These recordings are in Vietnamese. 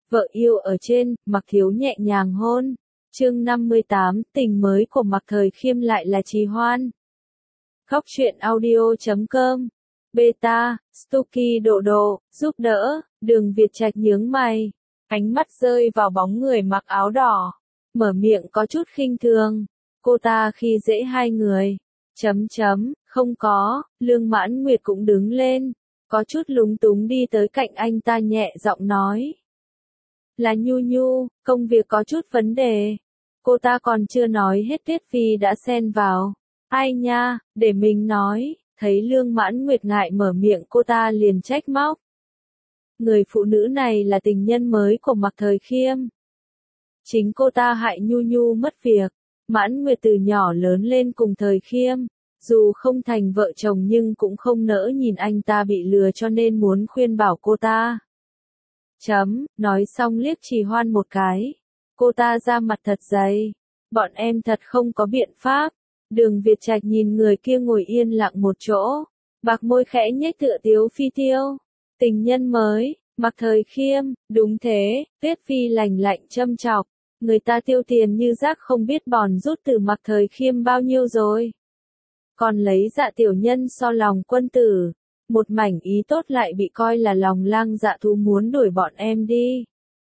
Vợ yêu ở trên, Mạc Thiếu nhẹ nhàng hôn. Chương 58, tình mới của Mạc Thời Khiêm lại là trì hoãn. Góc truyện audio.com. Beta, Stuky độ độ, giúp đỡ, Đường Việt Trạch nhướng mày. Ánh mắt rơi vào bóng người mặc áo đỏ. Mở miệng có chút khinh thường. Cô ta khi dễ hai người. Không có, Lương Mãn Nguyệt cũng đứng lên. Có chút lúng túng đi tới cạnh anh ta nhẹ giọng nói. Là Nhu Nhu, công việc có chút vấn đề. Cô ta còn chưa nói hết Tiết Phi đã xen vào. Ai nha, để mình nói, thấy Lương Mãn Nguyệt ngại mở miệng cô ta liền trách móc. Người phụ nữ này là tình nhân mới của Mạc Thời Khiêm. Chính cô ta hại Nhu Nhu mất việc. Mãn Nguyệt từ nhỏ lớn lên cùng Thời Khiêm. Dù không thành vợ chồng nhưng cũng không nỡ nhìn anh ta bị lừa cho nên muốn khuyên bảo cô ta. Nói xong liếc Trì Hoan một cái. Cô ta ra mặt thật dày. Bọn em thật không có biện pháp. Đường Việt Trạch nhìn người kia ngồi yên lặng một chỗ. Bạc môi khẽ nhếch tựa tiếu phi tiêu. Tình nhân mới, Mạc Thời Khiêm, đúng thế, Tiết Phi lành lạnh châm chọc. Người ta tiêu tiền như rác không biết bòn rút từ Mạc Thời Khiêm bao nhiêu rồi. Còn lấy dạ tiểu nhân so lòng quân tử. Một mảnh ý tốt lại bị coi là lòng lang dạ thú muốn đuổi bọn em đi.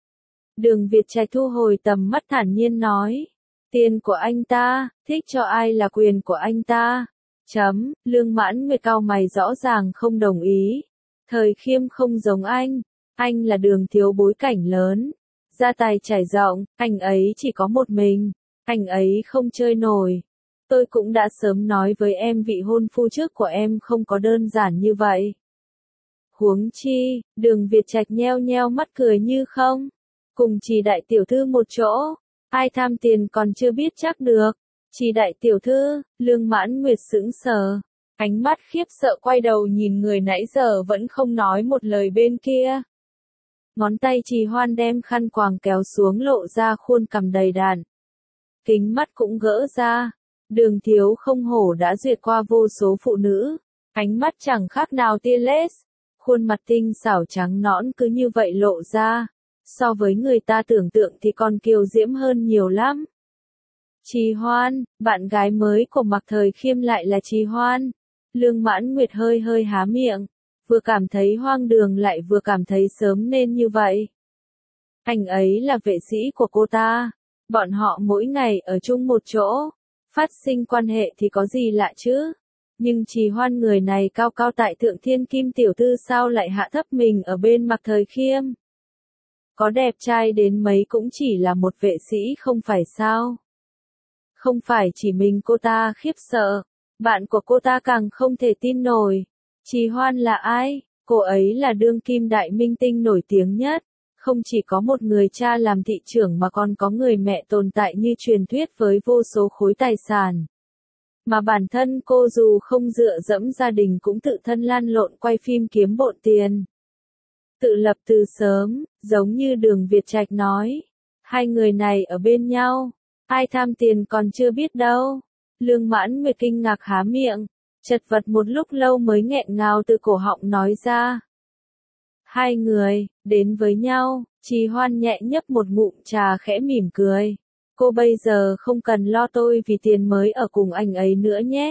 Đường Việt Trạch thu hồi tầm mắt thản nhiên nói. Tiền của anh ta, thích cho ai là quyền của anh ta. Lương Mãn Nguyệt cau mày rõ ràng không đồng ý. Thời Khiêm không giống anh là Đường thiếu bối cảnh lớn. Gia tài trải rộng, anh ấy chỉ có một mình, anh ấy không chơi nổi. Tôi cũng đã sớm nói với em vị hôn phu trước của em không có đơn giản như vậy. Huống chi, Đường Việt Trạch nheo nheo mắt cười như không. Cùng Trì đại tiểu thư một chỗ, ai tham tiền còn chưa biết chắc được. Trì đại tiểu thư, Lương Mãn Nguyệt sững sờ. Ánh mắt khiếp sợ quay đầu nhìn người nãy giờ vẫn không nói một lời bên kia. Ngón tay Trì Hoan đem khăn quàng kéo xuống lộ ra khuôn cằm đầy đặn. Kính mắt cũng gỡ ra. Đường thiếu không hổ đã duyệt qua vô số phụ nữ. Ánh mắt chẳng khác nào tia laser. Khuôn mặt tinh xảo trắng nõn cứ như vậy lộ ra. So với người ta tưởng tượng thì còn kiều diễm hơn nhiều lắm. Trì Hoan, bạn gái mới của Mạc Thời Khiêm lại là Trì Hoan. Lương Mãn Nguyệt hơi hơi há miệng. Vừa cảm thấy hoang đường lại vừa cảm thấy sớm nên như vậy. Anh ấy là vệ sĩ của cô ta. Bọn họ mỗi ngày ở chung một chỗ. Phát sinh quan hệ thì có gì lạ chứ. Nhưng Trì Hoan người này cao cao tại thượng thiên kim tiểu thư sao lại hạ thấp mình ở bên Mạc Thời Khiêm. Có đẹp trai đến mấy cũng chỉ là một vệ sĩ không phải sao. Không phải chỉ mình cô ta khiếp sợ. Bạn của cô ta càng không thể tin nổi. Trì Hoan là ai? Cô ấy là đương kim đại minh tinh nổi tiếng nhất. Không chỉ có một người cha làm thị trưởng mà còn có người mẹ tồn tại như truyền thuyết với vô số khối tài sản. Mà bản thân cô dù không dựa dẫm gia đình cũng tự thân lăn lộn quay phim kiếm bộn tiền. Tự lập từ sớm, giống như Đường Việt Trạch nói. Hai người này ở bên nhau. Ai tham tiền còn chưa biết đâu. Lương Mãn Nguyệt kinh ngạc há miệng. Chật vật một lúc lâu mới nghẹn ngào từ cổ họng nói ra. Hai người, đến với nhau, Trì Hoan nhẹ nhấp một ngụm trà khẽ mỉm cười. Cô bây giờ không cần lo tôi vì tiền mới ở cùng anh ấy nữa nhé.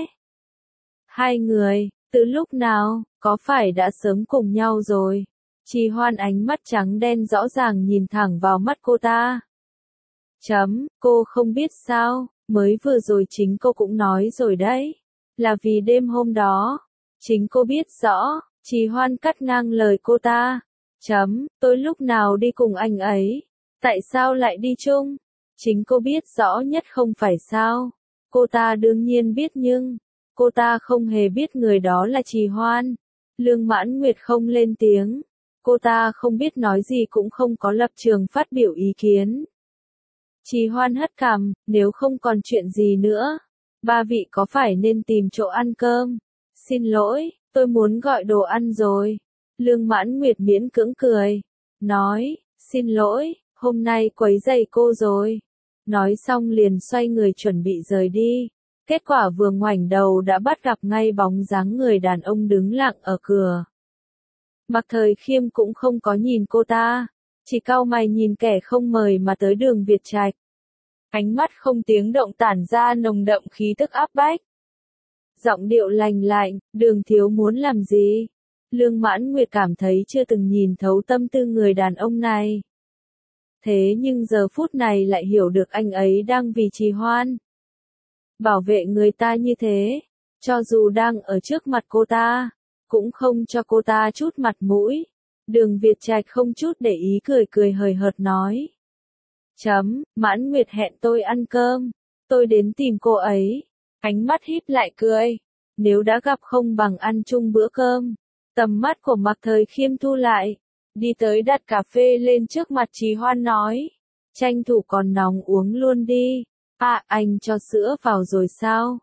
Hai người, từ lúc nào, có phải đã sớm cùng nhau rồi? Trì Hoan ánh mắt trắng đen rõ ràng nhìn thẳng vào mắt cô ta. Cô không biết sao, mới vừa rồi chính cô cũng nói rồi đấy. Là vì đêm hôm đó. Chính cô biết rõ. Trì Hoan cắt ngang lời cô ta. Tôi lúc nào đi cùng anh ấy? Tại sao lại đi chung? Chính cô biết rõ nhất không phải sao? Cô ta đương nhiên biết nhưng cô ta không hề biết người đó là Trì Hoan. Lương Mãn Nguyệt không lên tiếng. Cô ta không biết nói gì cũng không có lập trường phát biểu ý kiến. Trì Hoan hất cằm, nếu không còn chuyện gì nữa. Ba vị có phải nên tìm chỗ ăn cơm? Xin lỗi, tôi muốn gọi đồ ăn rồi. Lương Mãn Nguyệt miễn cưỡng cười. Nói, xin lỗi, hôm nay quấy rầy cô rồi. Nói xong liền xoay người chuẩn bị rời đi. Kết quả vừa ngoảnh đầu đã bắt gặp ngay bóng dáng người đàn ông đứng lặng ở cửa. Mạc Thời Khiêm cũng không có nhìn cô ta. chỉ cau mày nhìn kẻ không mời mà tới Đường Việt Trạch. Ánh mắt không tiếng động tản ra nồng đậm khí tức áp bách. Giọng điệu lành lạnh, Đường thiếu muốn làm gì? Lương Mãn Nguyệt cảm thấy chưa từng nhìn thấu tâm tư người đàn ông này. Thế nhưng giờ phút này lại hiểu được anh ấy đang vì Trì Hoan. Bảo vệ người ta như thế, cho dù đang ở trước mặt cô ta, cũng không cho cô ta chút mặt mũi. Đường Việt Trạch không chút để ý cười cười hời hợt nói. Mãn Nguyệt hẹn tôi ăn cơm, tôi đến tìm cô ấy. Ánh mắt híp lại cười. Nếu đã gặp không bằng ăn chung bữa cơm. Tầm mắt của Mạc Thời Khiêm thu lại. Đi tới đặt cà phê lên trước mặt Trì Hoan nói. Tranh thủ còn nóng uống luôn đi. À, anh cho sữa vào rồi sao?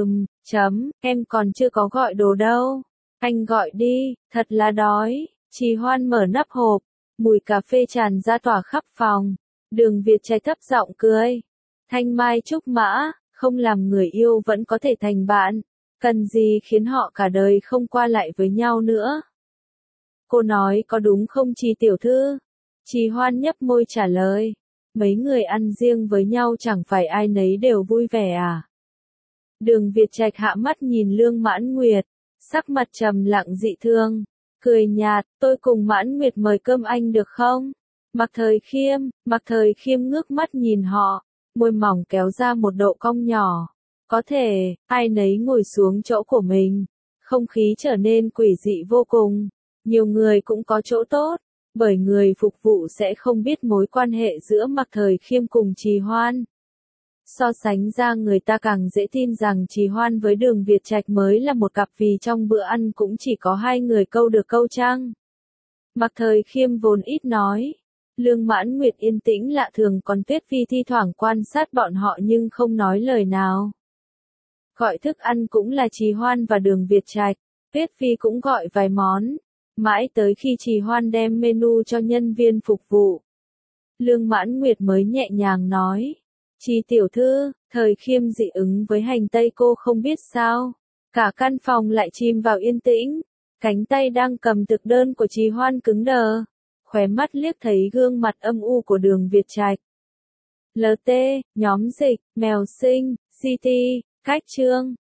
Em còn chưa có gọi đồ đâu. Anh gọi đi, thật là đói. Trì Hoan mở nắp hộp. Mùi cà phê tràn ra tỏa khắp phòng. Đường Việt Trạch thấp giọng cười. Thanh mai trúc mã, không làm người yêu vẫn có thể thành bạn. Cần gì khiến họ cả đời không qua lại với nhau nữa? Cô nói có đúng không Trì tiểu thư? Trì Hoan nhấp môi trả lời. Mấy người ăn riêng với nhau chẳng phải ai nấy đều vui vẻ à? Đường Việt Trạch hạ mắt nhìn Lương Mãn Nguyệt, sắc mặt trầm lặng dị thương, cười nhạt, tôi cùng Mãn Nguyệt mời cơm anh được không? Mạc Thời Khiêm ngước mắt nhìn họ, môi mỏng kéo ra một độ cong nhỏ. Có thể, ai nấy ngồi xuống chỗ của mình, không khí trở nên quỷ dị vô cùng. Nhiều người cũng có chỗ tốt, bởi người phục vụ sẽ không biết mối quan hệ giữa Mạc Thời Khiêm cùng Trì Hoan. So sánh ra người ta càng dễ tin rằng Trì Hoan với Đường Việt Trạch mới là một cặp vì trong bữa ăn cũng chỉ có hai người câu được câu trăng. Mạc Thời Khiêm vốn ít nói. Lương Mãn Nguyệt yên tĩnh lạ thường còn Tuyết Phi thi thoảng quan sát bọn họ nhưng không nói lời nào. Gọi thức ăn cũng là Trì Hoan và Đường Việt Trạch, Tuyết Phi cũng gọi vài món. Mãi tới khi Trì Hoan đem menu cho nhân viên phục vụ. Lương Mãn Nguyệt mới nhẹ nhàng nói. Trì tiểu thư, Thời Khiêm dị ứng với hành tây cô không biết sao. Cả căn phòng lại chìm vào yên tĩnh. Cánh tay đang cầm thực đơn của Trì Hoan cứng đờ. Khóe mắt liếc thấy gương mặt âm u của Đường Việt Trạch. LT, nhóm dịch, mèo sinh, CT, cách chương.